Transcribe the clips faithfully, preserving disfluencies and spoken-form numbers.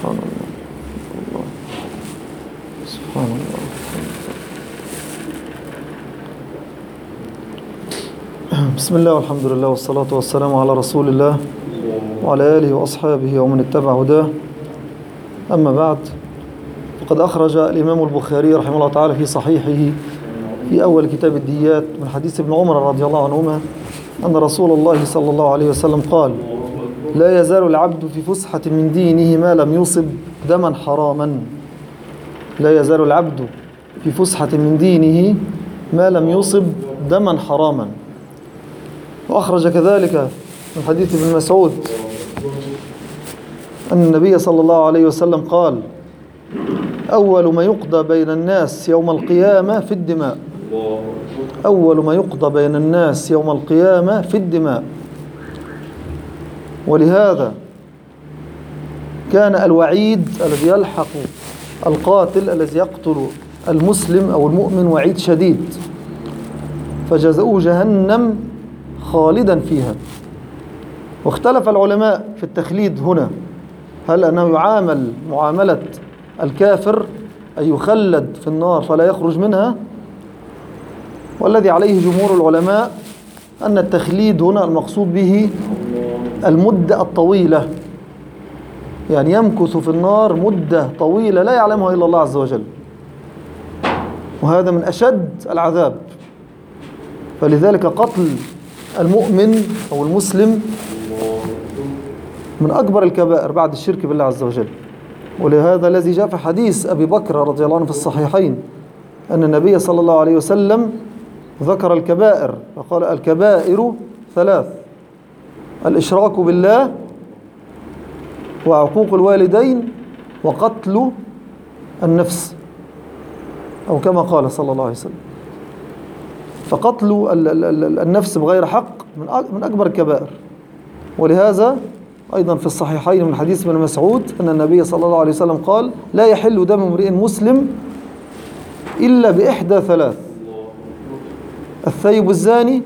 سبحان الله. الله سبحان الله. بسم الله والحمد لله والصلاة والسلام على رسول الله وعلى آله وأصحابه ومن اتبع هداه. أما بعد، فقد أخرج الإمام البخاري رحمه الله تعالى في صحيحه في أول كتاب الديات من حديث ابن عمر رضي الله عنهما أن رسول الله صلى الله عليه وسلم قال: لا يزال العبد في فسحة من دينه ما لم يصب دما حراما. لا يزال العبد في فسحة من دينه ما لم يصب دما حراما. وأخرج كذلك من حديث ابن مسعود أن النبي صلى الله عليه وسلم قال: أول ما يقضى بين الناس يوم القيامة في الدماء. أول ما يقضى بين الناس يوم القيامة في الدماء. ولهذا كان الوعيد الذي يلحق القاتل الذي يقتل المسلم أو المؤمن وعيد شديد، فجزاؤه جهنم خالدا فيها. واختلف العلماء في التخليد هنا، هل أنه يعامل معاملة الكافر أي يخلد في النار فلا يخرج منها، والذي عليه جمهور العلماء أن التخليد هنا المقصود به المدة الطويلة، يعني يمكث في النار مدة طويلة لا يعلمها إلا الله عز وجل، وهذا من أشد العذاب. فلذلك قتل المؤمن أو المسلم من أكبر الكبائر بعد الشرك بالله عز وجل. ولهذا الذي جاء في حديث أبي بكر رضي الله عنه في الصحيحين أن النبي صلى الله عليه وسلم ذكر الكبائر فقال: الكبائر ثلاث: الإشراك بالله، وعقوق الوالدين، وقتل النفس، أو كما قال صلى الله عليه وسلم. فقتل النفس بغير حق من أكبر الكبائر. ولهذا أيضا في الصحيحين من حديث ابن مسعود أن النبي صلى الله عليه وسلم قال: لا يحل دم امرئ مسلم إلا بإحدى ثلاث: الثيب الزاني،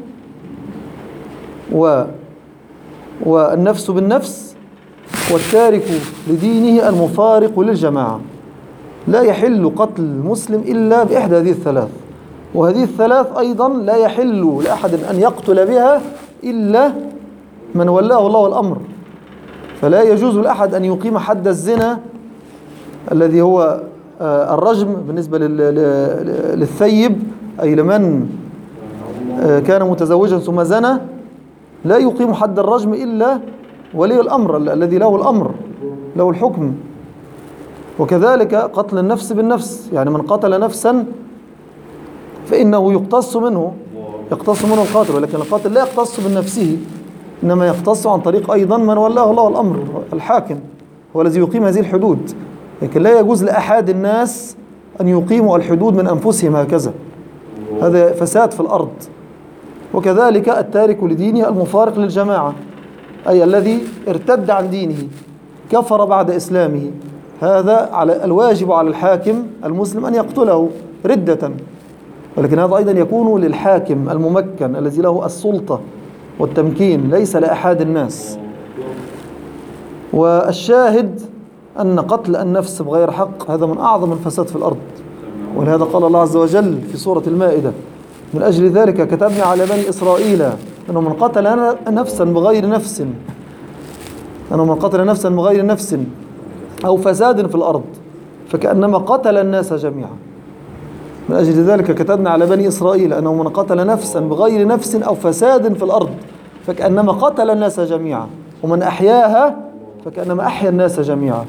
و والنفس بالنفس، والتارك لدينه المفارق للجماعة. لا يحل قتل المسلم إلا بإحدى هذه الثلاث. وهذه الثلاث أيضا لا يحل لأحد أن يقتل بها إلا من ولاه الله الأمر. فلا يجوز لأحد أن يقيم حد الزنا الذي هو الرجم بالنسبة للثيب، أي لمن كان متزوجا ثم زنى، لا يقيم حد الرجم إلا ولي الأمر الذي له الأمر، له الحكم. وكذلك قتل النفس بالنفس، يعني من قتل نفسا فإنه يقتص منه يقتص منه القاتل، ولكن القاتل لا يقتص من نفسه، إنما يقتص عن طريق أيضا من ولاه الله الأمر، الحاكم هو الذي يقيم هذه الحدود. لكن لا يجوز لأحد الناس أن يقيموا الحدود من أنفسهم هكذا، هذا فساد في الأرض. وكذلك التارك لدينه المفارق للجماعة، أي الذي ارتد عن دينه كفر بعد إسلامه، هذا على الواجب على الحاكم المسلم أن يقتله ردة. ولكن هذا أيضا يكون للحاكم الممكن الذي له السلطة والتمكين، ليس لأحد الناس. والشاهد أن قتل النفس بغير حق هذا من أعظم الفساد في الأرض. ولهذا قال الله عز وجل في سورة المائدة: من أجل ذلك كتبنا على بني إسرائيل أنه من قتل نفسا بغير نفس أنه من قتل نفسا بغير نفس أو فساد في الأرض فكأنما قتل الناس جميعا. من أجل ذلك كتبنا على بني إسرائيل أنه من قتل نفسا بغير نفس أو فساد في الأرض فكأنما قتل الناس جميعا، ومن أحياها فكأنما أحيا الناس جميعا.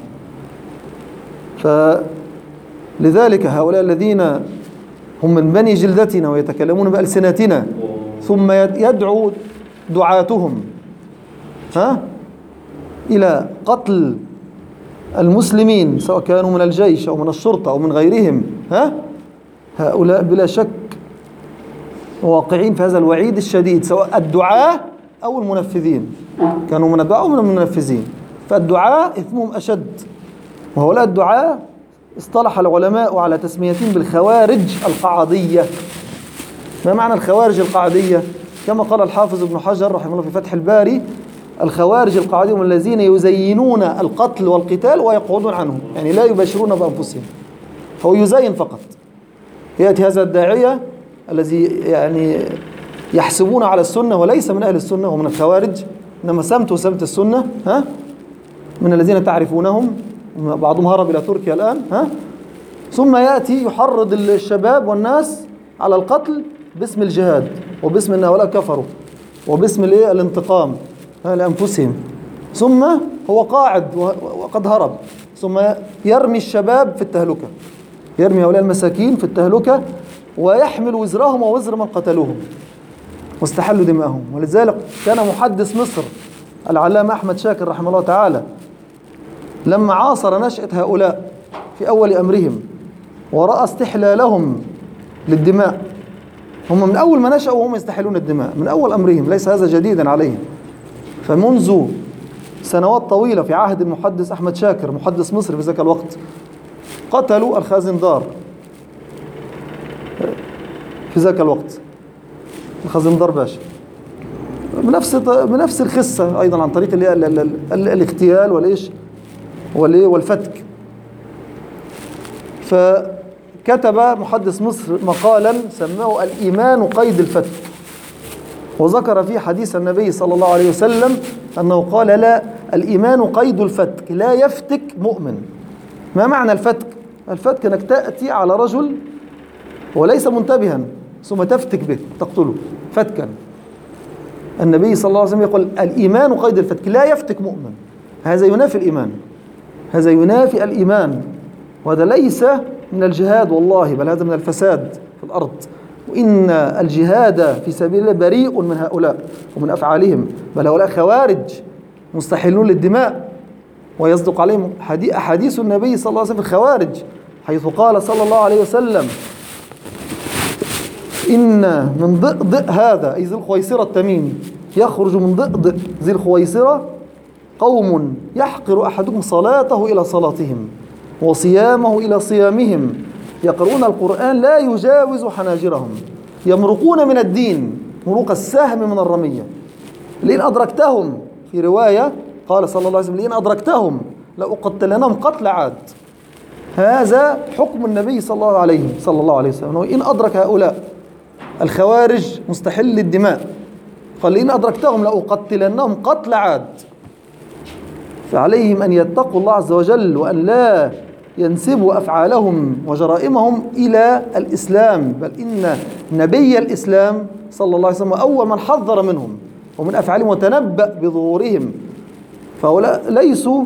فلذلك هؤلاء الذين هم من بني جلدتنا ويتكلمون بألسنتنا ثم يدعو دعاتهم ها إلى قتل المسلمين سواء كانوا من الجيش أو من الشرطة أو من غيرهم، ها هؤلاء بلا شك واقعين في هذا الوعيد الشديد، سواء الدعاة أو المنفذين، كانوا من الدعاة أو من المنفذين. فالدعاة إثمهم أشد. وهؤلاء الدعاة اصطلح العلماء على تسميتهم بالخوارج القعدية. ما معنى الخوارج القعدية؟ كما قال الحافظ ابن حجر رحمه الله في فتح الباري: الخوارج القاعدين هم الذين يزينون القتل والقتال ويقعدون عنه، يعني لا يباشرون بأنفسهم، هو يزين فقط. يأتي هذا الداعية الذي يعني يحسبون على السنة وليس من أهل السنة ومن الخوارج، إنما سمت وسمت السنة، ها، من الذين تعرفونهم، بعضهم هرب إلى تركيا الآن، ها، ثم يأتي يحرض الشباب والناس على القتل باسم الجهاد وباسم أن هؤلاء كفروا وباسم الايه الانتقام لأنفسهم، ثم هو قاعد وقد هرب، ثم يرمي الشباب في التهلكة، يرمي هؤلاء المساكين في التهلكة ويحمل وزرهم ووزر من قتلوهم واستحلوا دماءهم. ولذلك كان محدث مصر العلامة أحمد شاكر رحمه الله تعالى لما عاصر نشأة هؤلاء في أول أمرهم ورأى استحلالهم للدماء، هم من أول ما نشأوا وهم يستحلون الدماء من أول أمرهم، ليس هذا جديدا عليهم. فمنذ سنوات طويلة في عهد المحدث أحمد شاكر محدث مصر في ذاك الوقت قتلوا الخازندار في ذاك الوقت، الخازندار باشا بنفس بنفس الخسة أيضا عن طريق ال ال ال ال الاغتيال والإيش والفتك. فكتب محدث مصر مقالا سماه الإيمان قيد الفتك، وذكر فيه حديث النبي صلى الله عليه وسلم أنه قال لا، الإيمان قيد الفتك لا يفتك مؤمن. ما معنى الفتك؟ الفتك أنك تأتي على رجل وليس منتبها ثم تفتك به تقتله فتكا. النبي صلى الله عليه وسلم يقول الإيمان قيد الفتك لا يفتك مؤمن، هذا ينافي الإيمان، هذا ينافي الإيمان، وهذا ليس من الجهاد والله، بل هذا من الفساد في الأرض. وإن الجهاد في سبيل الله بريء من هؤلاء ومن أفعالهم، بل هؤلاء خوارج مستحلون للدماء، ويصدق عليهم أحاديث النبي صلى الله عليه وسلم في الخوارج حيث قال صلى الله عليه وسلم إن من ضئضئ هذا أي ذي الخويصرة التميمي يخرج من ضئضئ ذي الخويصرة قوم يحقر أحدكم صلاته إلى صلاتهم وصيامه إلى صيامهم، يقرؤون القرآن لا يجاوز حناجرهم، يمرقون من الدين مروق السهم من الرمية، لئن أدركتهم، في رواية قال صلى الله عليه وسلم لئن أدركتهم لأقتلنهم قتل عاد. هذا حكم النبي صلى الله عليه صلى الله عليه وسلم، إن أدرك هؤلاء الخوارج مستحل الدماء قال لئن أدركتهم لأقتلنهم قتل عاد. فعليهم أن يتقوا الله عز وجل وأن لا ينسبوا أفعالهم وجرائمهم إلى الإسلام، بل إن نبي الإسلام صلى الله عليه وسلم أول من حذر منهم ومن أفعالهم وتنبأ بظهورهم. فهؤلاء ليسوا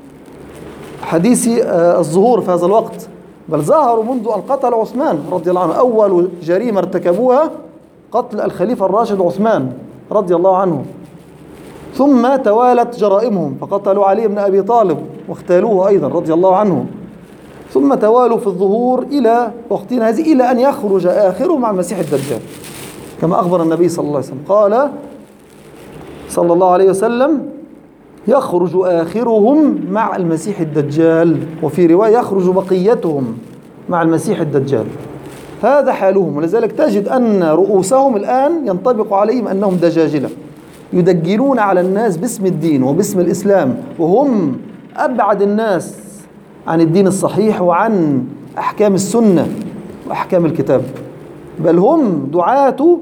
حديثي الظهور في هذا الوقت، بل ظهروا منذ أن قتلوا عثمان رضي الله عنه. أول جريمة ارتكبوها قتل الخليفة الراشد عثمان رضي الله عنه، ثم توالت جرائمهم فقتلوا علي بن أبي طالب واغتالوه أيضا رضي الله عنه، ثم توالوا في الظهور إلى وقتنا هذه إلى أن يخرج آخرهم مع المسيح الدجال، كما أخبر النبي صلى الله عليه وسلم قال صلى الله عليه وسلم يخرج آخرهم مع المسيح الدجال، وفي رواية يخرج بقيتهم مع المسيح الدجال. هذا حالهم، ولذلك تجد أن رؤوسهم الآن ينطبق عليهم أنهم دجاجلة يدجلون على الناس باسم الدين وباسم الإسلام، وهم أبعد الناس عن الدين الصحيح وعن أحكام السنة وأحكام الكتاب، بل هم دعاة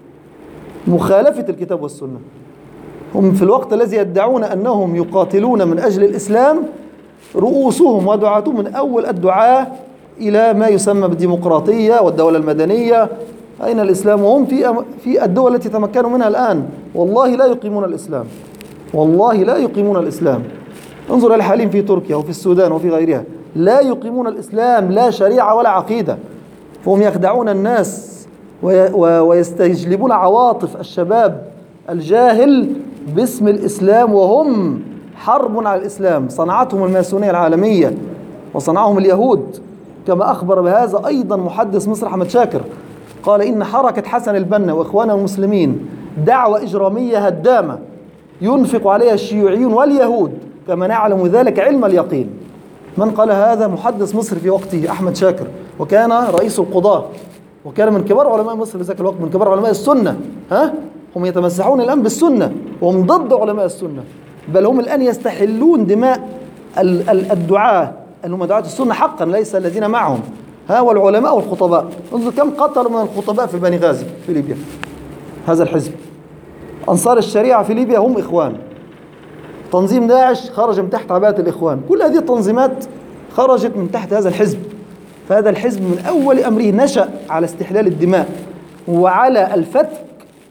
مخالفة الكتاب والسنة. هم في الوقت الذي يدعون أنهم يقاتلون من أجل الإسلام رؤوسهم ودعاتهم من أول الدعاة إلى ما يسمى بالديمقراطية والدولة المدنية. أين الإسلام؟ وهم في في الدول التي تمكنوا منها الآن والله لا يقيمون الإسلام، والله لا يقيمون الإسلام. انظر إلى حالهم في تركيا وفي السودان وفي غيرها، لا يقيمون الإسلام، لا شريعة ولا عقيدة، فهم يخدعون الناس ويستجلبون عواطف الشباب الجاهل باسم الإسلام، وهم حرب على الإسلام. صنعتهم الماسونية العالمية وصنعهم اليهود، كما أخبر بهذا أيضا محدث مصر أحمد شاكر قال إن حركة حسن البنا وإخوانه المسلمين دعوة إجرامية هدامة ينفق عليها الشيوعيون واليهود، كما نعلم ذلك علم اليقين. من قال هذا؟ محدث مصر في وقته أحمد شاكر، وكان رئيس القضاة، وكان من كبار علماء مصر في ذاك الوقت، من كبار علماء السنة. ها هم يتمسحون الآن بالسنة وهم ضد علماء السنة، بل هم الآن يستحلون دماء الدعاة اللي هم دعاة السنة حقا، ليس الذين معهم، ها، والعلماء والخطباء. انظر كم قتلوا من الخطباء في بني غازي في ليبيا. هذا الحزب أنصار الشريعة في ليبيا هم إخوان. تنظيم داعش خرج من تحت عباءة الإخوان. كل هذه التنظيمات خرجت من تحت هذا الحزب. فهذا الحزب من أول أمره نشأ على استحلال الدماء وعلى الفتك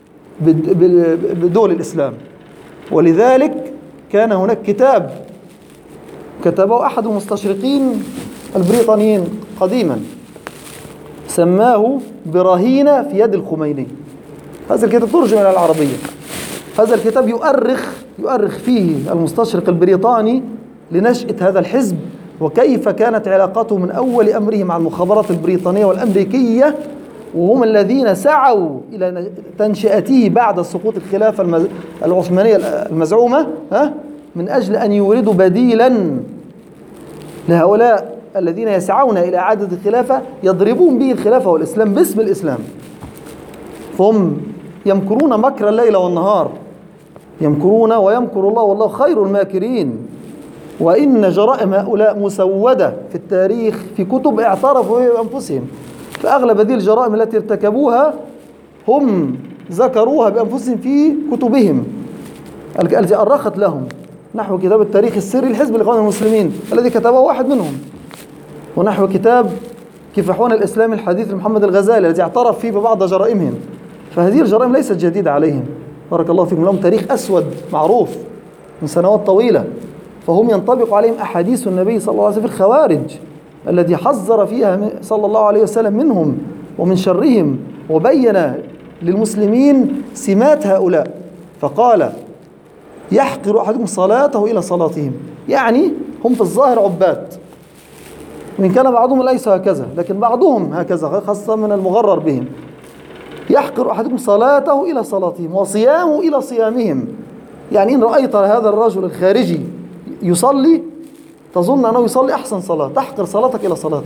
بدول الإسلام. ولذلك كان هناك كتاب كتبه أحد المستشرقين البريطانيين قديما، سماه براهين في يد الخميني. هذا الكتاب ترجم إلى العربية. هذا الكتاب يؤرخ يؤرخ فيه المستشرق البريطاني لنشأة هذا الحزب، وكيف كانت علاقته من أول أمره مع المخابرات البريطانية والأمريكية، وهم الذين سعوا إلى تنشئته بعد سقوط الخلافة العثمانية المزعومة، ها، من أجل أن يوردوا بديلا لهؤلاء الذين يسعون إلى إعادة الخلافة، يضربون به الخلافة والإسلام باسم الإسلام. فهم يمكرون مكر الليل والنهار، يمكرون ويمكر الله والله خير الماكرين. وإن جرائم هؤلاء مسودة في التاريخ في كتب اعترفوا بأنفسهم. فأغلب هذه الجرائم التي ارتكبوها هم ذكروها بأنفسهم في كتبهم التي أرخت لهم، نحو كتاب التاريخ السري لحزب الإخوان المسلمين الذي كتبه واحد منهم، ونحو كتاب كفاحون الإسلام الحديث لمحمد الغزالي الذي اعترف فيه ببعض جرائمهم. فهذه الجرائم ليست جديدة عليهم، بارك الله فيكم، لهم تاريخ أسود معروف من سنوات طويلة. فهم ينطبق عليهم أحاديث النبي صلى الله عليه وسلم في الخوارج الذي حذر فيها صلى الله عليه وسلم منهم ومن شرهم، وبين للمسلمين سمات هؤلاء. فقال: يحقر أحدكم صلاته إلى صلاتهم، يعني هم في الظاهر عباد، وإن كان بعضهم ليس هكذا، لكن بعضهم هكذا، خاصة من المغرر بهم. يحقر أحدكم صلاته إلى صلاتهم وصيامه إلى صيامهم، يعني إن رأيت هذا الرجل الخارجي يصلي تظن أنه يصلي أحسن صلاة، تحقر صلاتك إلى صلاته.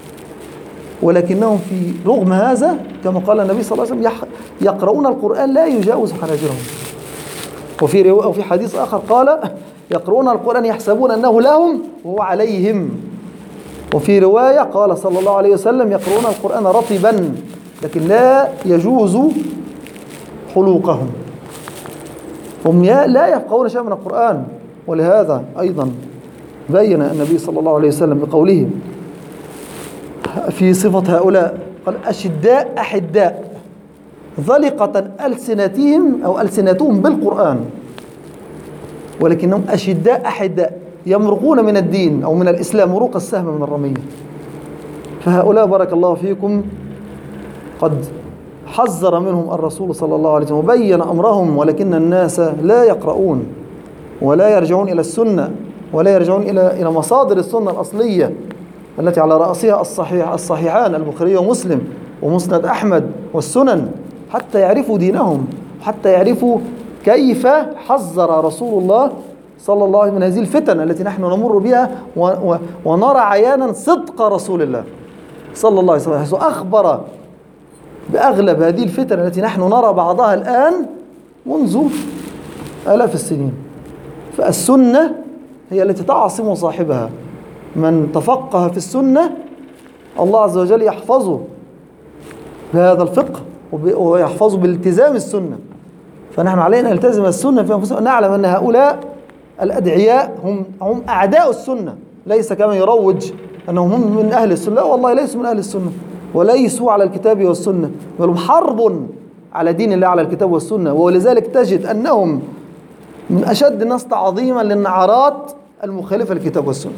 ولكنهم في رغم هذا كما قال النبي صلى الله عليه وسلم يقرؤون القرآن لا يجاوز حناجرهم. وفي رواية أو في حديث آخر قال: يقرؤون القرآن يحسبون أنه لهم وهو عليهم. وفي رواية قال صلى الله عليه وسلم: يقرؤون القرآن رطبا لكن لا يجوز حلوقهم. هم لا يفقهون شيئا من القرآن. ولهذا أيضا بين النبي صلى الله عليه وسلم بقوله في صفة هؤلاء، قال: أشداء أحداء ذلقة ألسنتهم أو ألسنتهم بالقرآن، ولكنهم أشداء أحداء يمرقون من الدين أو من الإسلام مروق السهم من الرمية. فهؤلاء بارك الله فيكم قد حذر منهم الرسول صلى الله عليه وسلم وبين أمرهم، ولكن الناس لا يقرؤون ولا يرجعون إلى السنة ولا يرجعون إلى إلى مصادر السنة الأصلية التي على رأسها الصحيح الصحيحان البخاري ومسلم ومسند أحمد والسنن، حتى يعرفوا دينهم، حتى يعرفوا كيف حذر رسول الله صلى الله عليه وسلم من هذه الفتن التي نحن نمر بها، ونرى عيانا صدق رسول الله صلى الله عليه وسلم، حيث أخبر بأغلب هذه الفتن التي نحن نرى بعضها الآن منذ آلاف السنين. فالسنة هي التي تعصم صاحبها. من تفقه في السنة الله عز وجل يحفظه بهذا الفقه ويحفظه بالالتزام السنة. فنحن علينا نلتزم السنة في أنفسنا، نعلم أن هؤلاء الأدعياء هم هم أعداء السنة، ليس كما يروج أنهم هم من أهل السنة. لا والله، ليسوا من أهل السنة وليسوا على الكتاب والسنة، بل هم حرب على دين الله على الكتاب والسنة. ولذلك تجد أنهم من أشد الناس تعظيما للنعرات المخالفة للكتاب والسنة.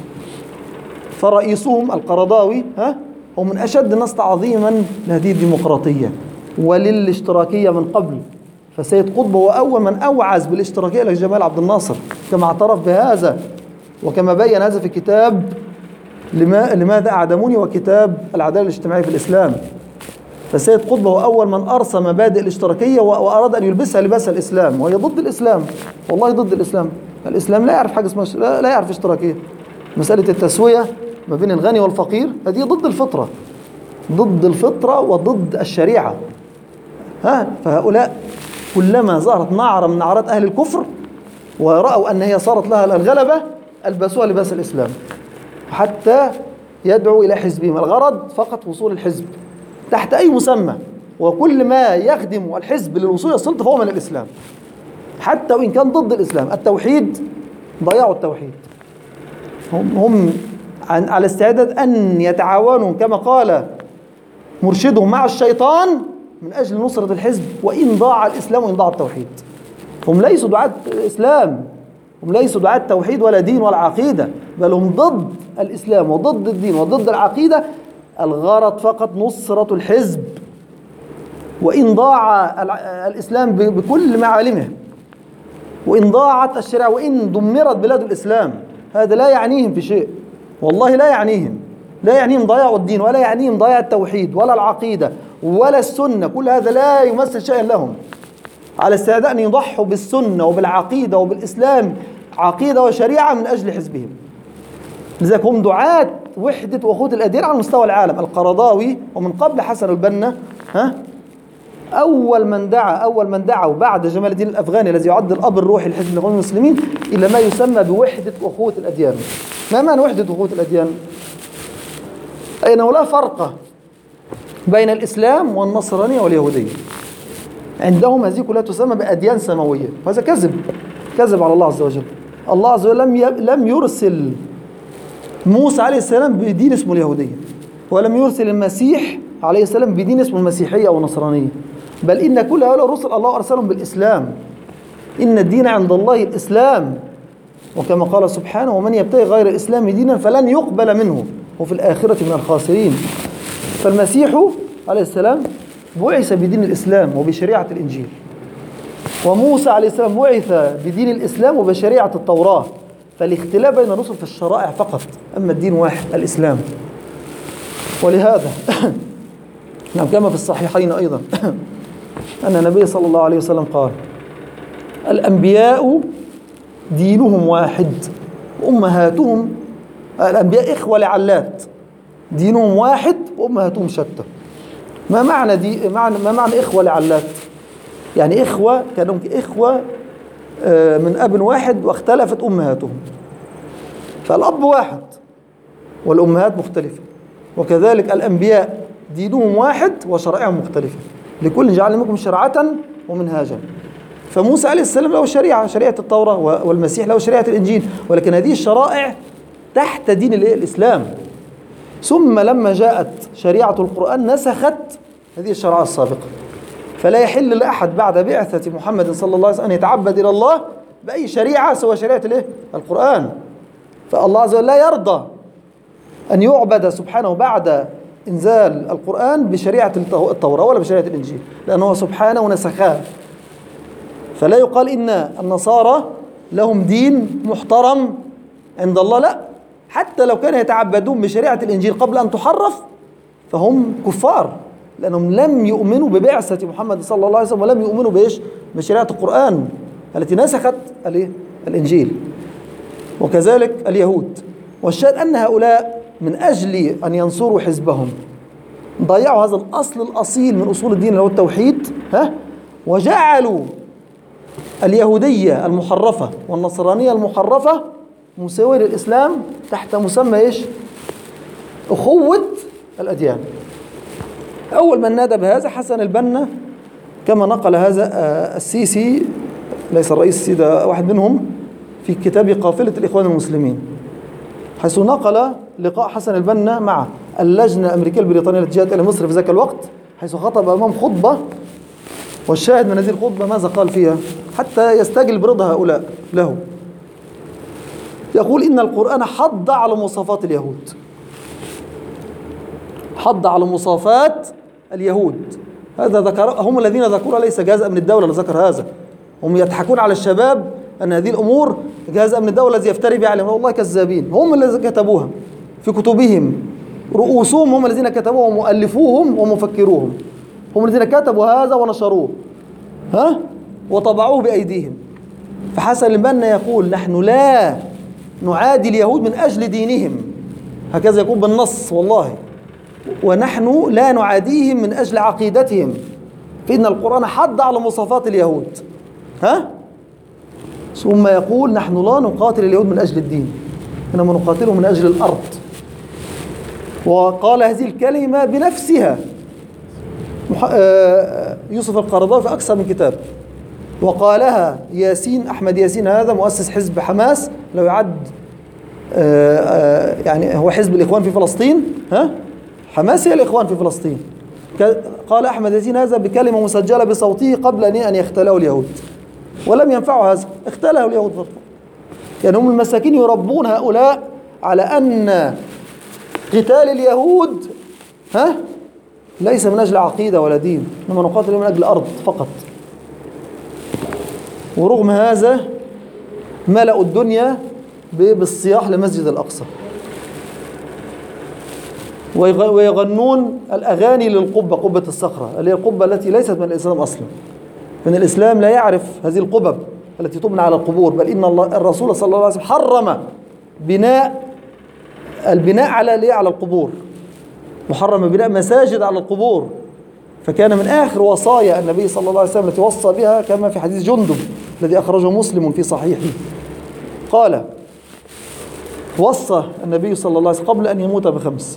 فرئيسهم القرضاوي ها هو من أشد الناس تعظيما لهذه الديمقراطية وللاشتراكية من قبل. فسيد قطب هو أول من أوعز بالاشتراكية لجمال عبد الناصر، كما اعترف بهذا وكما بين هذا في كتاب لماذا أعدموني وكتاب العدالة الاجتماعية في الإسلام. فسيد قطب هو أول من أرسى مبادئ الاشتراكية وأراد أن يلبسها لباس الإسلام، وهي ضد الإسلام، والله ضد الإسلام. الإسلام لا يعرف حاجة اسمها، لا يعرف اشتراكية. مسألة التسوية ما بين الغني والفقير هذه ضد الفطرة، ضد الفطرة وضد الشريعة. ها فهؤلاء كلما ظهرت نعرة من نعرات أهل الكفر ورأوا أن هي صارت لها الغلبة ألبسوها لباس الإسلام حتى يدعو إلى حزبهم. الغرض فقط وصول الحزب تحت أي مسمى، وكل ما يخدم الحزب للوصول إلى السلطة فهو من الإسلام، حتى وإن كان ضد الإسلام. التوحيد ضيعوا التوحيد، هم, هم على استعداد أن يتعاونوا كما قال مرشدهم مع الشيطان من أجل نصرة الحزب، وإن ضاع الإسلام وإن ضاع التوحيد. هم ليسوا دعاة الإسلام، هم ليسوا دعاة توحيد ولا دين ولا عقيدة، بل هم ضد الإسلام وضد الدين وضد العقيدة. الغرض فقط نصرة الحزب، وإن ضاع الإسلام بكل معالمه، وإن ضاعت الشريعة، وإن دمرت بلاد الإسلام، هذا لا يعنيهم في شيء، والله لا يعنيهم، لا يعنيهم ضياع الدين ولا يعنيهم ضياع التوحيد ولا العقيدة ولا السنة. كل هذا لا يمثل شيئا لهم، على استعداد أن يضحوا بالسنة وبالعقيدة وبالإسلام عقيدة وشريعة من أجل حزبهم. لذلك هم دعاة وحدة وأخوة الأديان على مستوى العالم. القرضاوي ومن قبل حسن البنا ها أول من دعا أول من دعوا بعد جمال الدين الأفغاني الذي يعد الأب الروحي لحزب الإخوان المسلمين إلى ما يسمى بوحدة أخوة الأديان. ما معنى وحدة أخوة الأديان؟ أي أنه لا فرق بين الإسلام والنصرانية واليهودية. عندهم هذه كلها تسمى بأديان سماوية، وهذا كذب، كذب على الله عز وجل. الله عز وجل لم لم يرسل موسى عليه السلام بدين اسمه اليهودية، ولم يرسل المسيح عليه السلام بدين اسمه المسيحية أو النصرانية، بل إن كل هؤلاء الرسل الله أرسلهم بالإسلام. إن الدين عند الله الإسلام، وكما قال سبحانه: ومن يبتغي غير الإسلام دينا فلن يقبل منه وفي الآخرة من الخاسرين. فالمسيح عليه السلام بعث بدين الإسلام وبشريعة الإنجيل، وموسى عليه السلام بعث بدين الإسلام وبشريعة التوراة. فالاختلاف بين الرسل في الشرائع فقط، أما الدين واحد الإسلام. ولهذا نعم كما في الصحيحين أيضا أن النبي صلى الله عليه وسلم قال: الأنبياء دينهم واحد وأمهاتهم، الأنبياء إخوة لعلات، دينهم واحد وأمهاتهم شتى. ما معنى دي معنى ما معنى إخوة لعلات؟ يعني إخوة كانوا إخوة من أب واحد واختلفت أمهاتهم، فالأب واحد والأمهات مختلفة. وكذلك الأنبياء دينهم واحد وشرائعهم مختلفة، لكل جعلنا منكم شرعة ومنهاجا. فموسى عليه السلام له شريعة، شريعة التوراة، والمسيح له شريعة الإنجيل، ولكن هذه الشرائع تحت دين الإسلام. ثم لما جاءت شريعة القرآن نسخت هذه الشرائع السابقة، فلا يحل لأحد بعد بعثة محمد صلى الله عليه وسلم أن يتعبد إلى الله بأي شريعة سوى شريعة القرآن. فالله عز وجل لا يرضى أن يعبد سبحانه بعد إنزال القرآن بشريعة التوراة ولا بشريعة الإنجيل، لأنه سبحانه نسخها. فلا يقال إن النصارى لهم دين محترم عند الله، لا، حتى لو كانوا يتعبدون بشريعة الإنجيل قبل أن تحرف فهم كفار، لأنهم لم يؤمنوا ببعثة محمد صلى الله عليه وسلم، ولم يؤمنوا بإيش؟ بشريعة القرآن التي نسخت الإنجيل. وكذلك اليهود. والشاهد أن هؤلاء من أجل أن ينصروا حزبهم ضيعوا هذا الأصل الأصيل من أصول الدين اللي هو التوحيد، ها، وجعلوا اليهودية المحرفة والنصرانية المحرفة مساوية للإسلام تحت مسمى إيش؟ أخوة الأديان. أول من نادى بهذا حسن البنا، كما نقل هذا السيسي، ليس الرئيس السيسي، ده واحد منهم، في كتاب قافلة الإخوان المسلمين، حيث نقل لقاء حسن البنا مع اللجنة الأمريكية البريطانية التي جاءت إلى مصر في ذاك الوقت، حيث خطب أمام خطبة. والشاهد من هذه الخطبة ماذا قال فيها حتى يستجلب رضا هؤلاء له؟ يقول: إن القرآن حض على مواصفات اليهود، حض على مواصفات اليهود. هذا ذكر، هم الذين ذكروا، ليس جهاز أمن الدولة اللي ذكر هذا. هم يضحكون على الشباب أن هذه الأمور جهاز أمن الدولة الذي يفتري بها عليهم، والله كذابين. هم الذين كتبوها في كتبهم، رؤوسهم هم الذين كتبوها، ومؤلفوهم ومفكروهم هم الذين كتبوا هذا ونشروه، ها، وطبعوه بأيديهم. فحسن البنا يقول: نحن لا نعادي اليهود من أجل دينهم، هكذا يقول بالنص والله، ونحن لا نعاديهم من أجل عقيدتهم، فإن القرآن حض على مواصفات اليهود، ها؟ ثم يقول نحن لا نقاتل اليهود من أجل الدين، إنما نقاتلهم من أجل الأرض. وقال هذه الكلمة بنفسها يوسف القرضاوي في أكثر من كتاب، وقالها ياسين أحمد ياسين، هذا مؤسس حزب حماس، لو يعد يعني هو حزب الإخوان في فلسطين، ها؟ حماس هي الإخوان في فلسطين. قال أحمد ياسين هذا بكلمة مسجلة بصوته قبل أن يختلوا اليهود، ولم ينفعوا هذا، اختلوا اليهود فرق. يعني هم المساكين يربون هؤلاء على أن قتال اليهود، ها، ليس من أجل عقيدة ولا دين، إنما نقاتل من أجل أرض فقط. ورغم هذا ملأوا الدنيا بالصياح لمسجد الأقصى، ويغنون الأغاني للقبة، قبة الصخرة، اللي هي القبة التي ليست من الإسلام أصلا. من الإسلام لا يعرف هذه القبب التي تبنى على القبور، بل إن الله الرسول صلى الله عليه وسلم حرم بناء البناء على على القبور، محرم بناء مساجد على القبور. فكان من آخر وصايا النبي صلى الله عليه وسلم التي وصى بها كما في حديث جندب الذي أخرجه مسلم في صحيحه، قال وصى النبي صلى الله عليه وسلم قبل أن يموت بخمس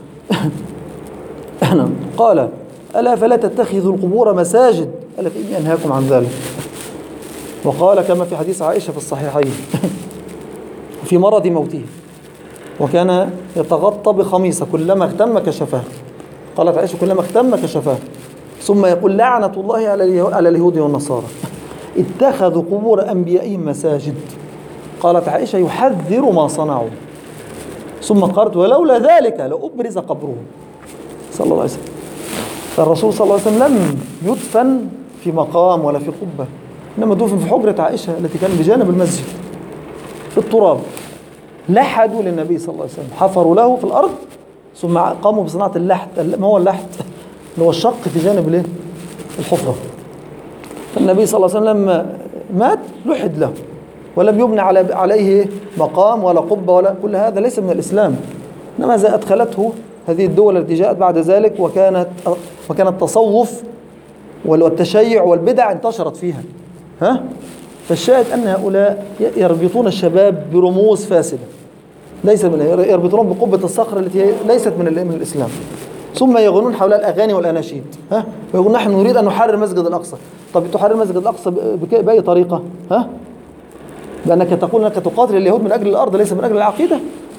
قال ألا فلا تتخذوا القبور مساجد، ألا فإني أنهاكم عن ذلك. وقال كما في حديث عائشة في الصحيحين في مرض موته، وكان يتغطى بخميصة كلما اغتم كشفاه، قالت عائشة كلما اغتم كشفاه، ثم يقول لعنة الله على اليهود والنصارى اتخذوا قبور أنبيائهم مساجد. قالت عائشة يحذر ما صنعوا، ثم قالت ولولا ذلك لأبرز قبره صلى الله عليه وسلم. الرسول صلى الله عليه وسلم لم يدفن في مقام ولا في قبة، إنما دفن في حجرة عائشة التي كانت بجانب المسجد في التراب. لحدوا للنبي صلى الله عليه وسلم، حفروا له في الأرض، ثم قاموا بصناعة اللحد. ما هو اللحد؟ اللي هو الشق في جانب الايه؟ الحفرة. فالنبي صلى الله عليه وسلم لما مات لحد له، ولم يبنى عليه مقام ولا قبة ولا كل هذا، ليس من الإسلام. إنما إذا أدخلته هذه الدول التي جاءت بعد ذلك، وكانت وكان التصوف والتشيع والبدع انتشرت فيها، ها؟ فالشاهد أن هؤلاء يربطون الشباب برموز فاسدة، ليس من يربطون بقبة الصخر التي ليست من من الإسلام، ثم يغنون حول الأغاني والأناشيد، ها؟ ويقول نحن نريد أن نحرر مسجد الأقصى. طب تحرر مسجد الأقصى بأي طريقة؟ ها؟ بأنك تقول أنك تقاتل اليهود من أجل الأرض ليس من أجل العقيدة.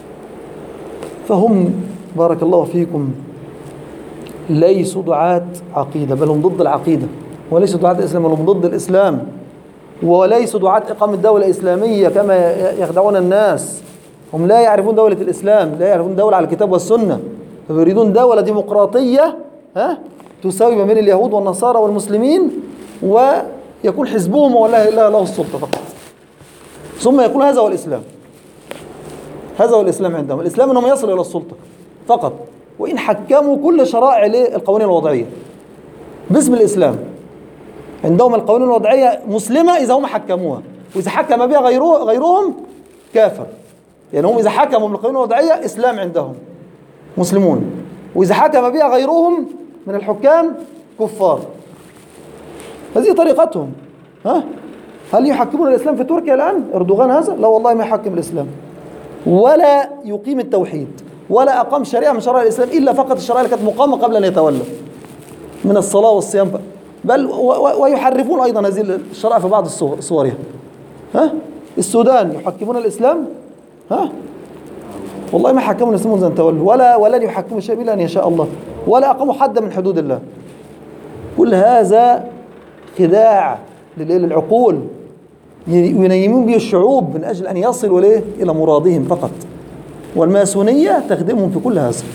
فهم بارك الله فيكم ليسوا دعاة عقيدة، بل هم ضد العقيدة، وليسوا دعاة الإسلام، بل هم ضد الإسلام، وليسوا دعاة إقامة دولة إسلامية كما يخدعون الناس. هم لا يعرفون دولة الإسلام، لا يعرفون دولة على الكتاب والسنة، فيريدون دولة ديمقراطية، ها، تساوي ما بين اليهود والنصارى والمسلمين، ويكون حزبهم والله لا له السلطة فقط. ثم يكون هذا هو الإسلام، هذا هو الإسلام عندهم. الإسلام أنهم يصلوا إلى السلطة فقط، وإن حكموا كل شرائع القوانين الوضعية باسم الإسلام. عندهم القوانين الوضعية مسلمة إذا هم حكموها، وإذا حكم بها غيره غيرهم كافر. يعني هم إذا حكموا بالقوانين الوضعية إسلام عندهم مسلمون، وإذا حكم بها غيرهم من الحكام كفار. هذه طريقتهم. ها؟ هل يحكمون الإسلام في تركيا الآن؟ أردوغان هذا؟ لا والله ما يحكم الإسلام، ولا يقيم التوحيد، ولا أقام شريعة من شرائع الإسلام إلا فقط الشرائع اللي كانت مقامة قبل أن يتولى من الصلاة والصيام، بل ويحرفون أيضا هذه الشرائع في بعض صورها. ها؟ السودان يحكمون الإسلام؟ ها؟ والله ما حكموا الإسلام منذ أن تولوا، ولا ولن يحكموا شيء إلا أن يشاء الله، ولا أقاموا حدا من حدود الله. كل هذا خداع للعقول ينيمون به الشعوب من أجل أن يصلوا إليه إلى مرادهم فقط. والماسونية تخدمهم في كل هذا،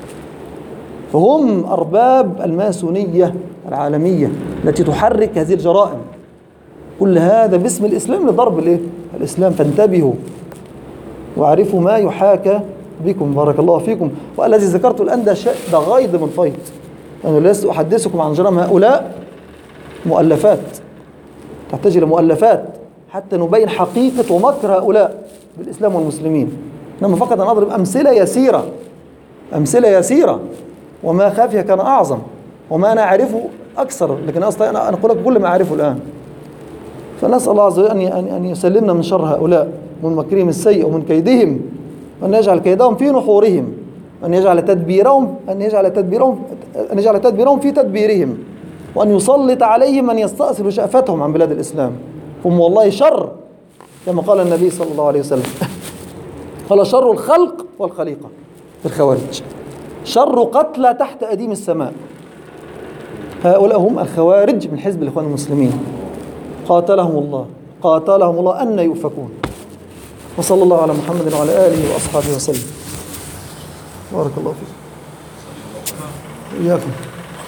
فهم أرباب الماسونية العالمية التي تحرك هذه الجرائم. كل هذا باسم الإسلام لضرب الإيه؟ الإسلام. فانتبهوا وعرفوا ما يحاكى بكم بارك الله فيكم. والذي ذكرته الآن ده شيء ده غيض من فيض. أنا لست أحدثكم عن جرائم هؤلاء، مؤلفات تحتاج إلى مؤلفات حتى نبين حقيقة ومكر هؤلاء بالإسلام والمسلمين. إنما فقط أن أضرب أمثلة يسيرة، أمثلة يسيرة، وما خافي كان أعظم، وما نعرفه أكثر، لكن أصلا أنا أقول لك كل ما أعرفه الآن. فنسأل الله عز وجل أن أن يسلمنا من شر هؤلاء ومن مكرهم السيء ومن كيدهم، وأن يجعل كيدهم في نحورهم، أن يجعل تدبيرهم أن يجعل تدبيرهم أن يجعل تدبيرهم في تدبيرهم، وأن يسلط عليهم من يستأصل شأفتهم عن بلاد الإسلام. هم والله شر، كما قال النبي صلى الله عليه وسلم قال شر الخلق والخليقة الخوارج، شر قتلى تحت أديم السماء. هؤلاء هم الخوارج من حزب الإخوان المسلمين، قاتلهم الله قاتلهم الله أن يؤفكون. وصلى الله على محمد وعلى آله وأصحابه وسلم. بارك الله فيك. إياكم.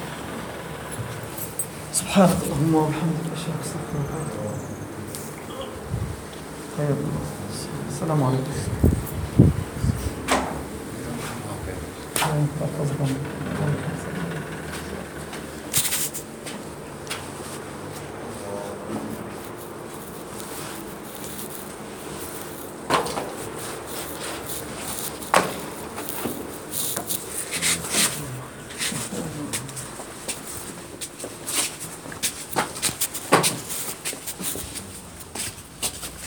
سبحانك اللهم وبحمدك أشهد أن لا إله إلا أنت. السلام عليكم.